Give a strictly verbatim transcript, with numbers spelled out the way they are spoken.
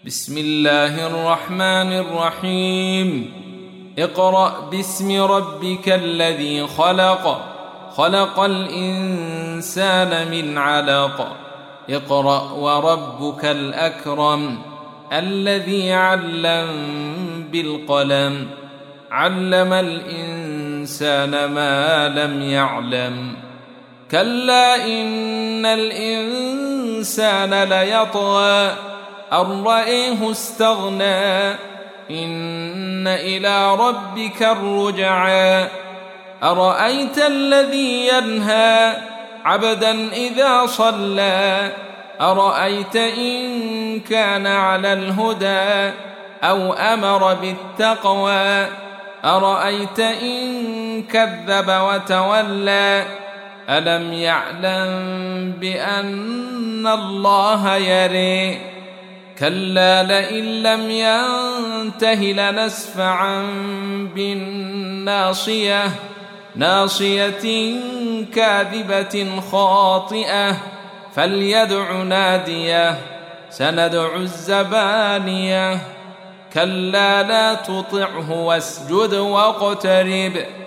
بسم الله الرحمن الرحيم. اقرأ باسم ربك الذي خلق خلق الإنسان من علق اقرأ وربك الأكرم الذي علم بالقلم علم الإنسان ما لم يعلم كلا إن الإنسان ليطغى أن رآه استغنى إن إلى ربك الرجعى أرأيت الذي ينهى عبدا إذا صلى أرأيت إن كان على الهدى أو أمر بالتقوى أرأيت إن كذب وتولى ألم يعلم بأن الله يرى كلا لئن لم ينته لنسفعا بالناصية ناصية كاذبة خاطئة فليدع ناديه سندع الزبانية كلا لا تطعه واسجد واقترب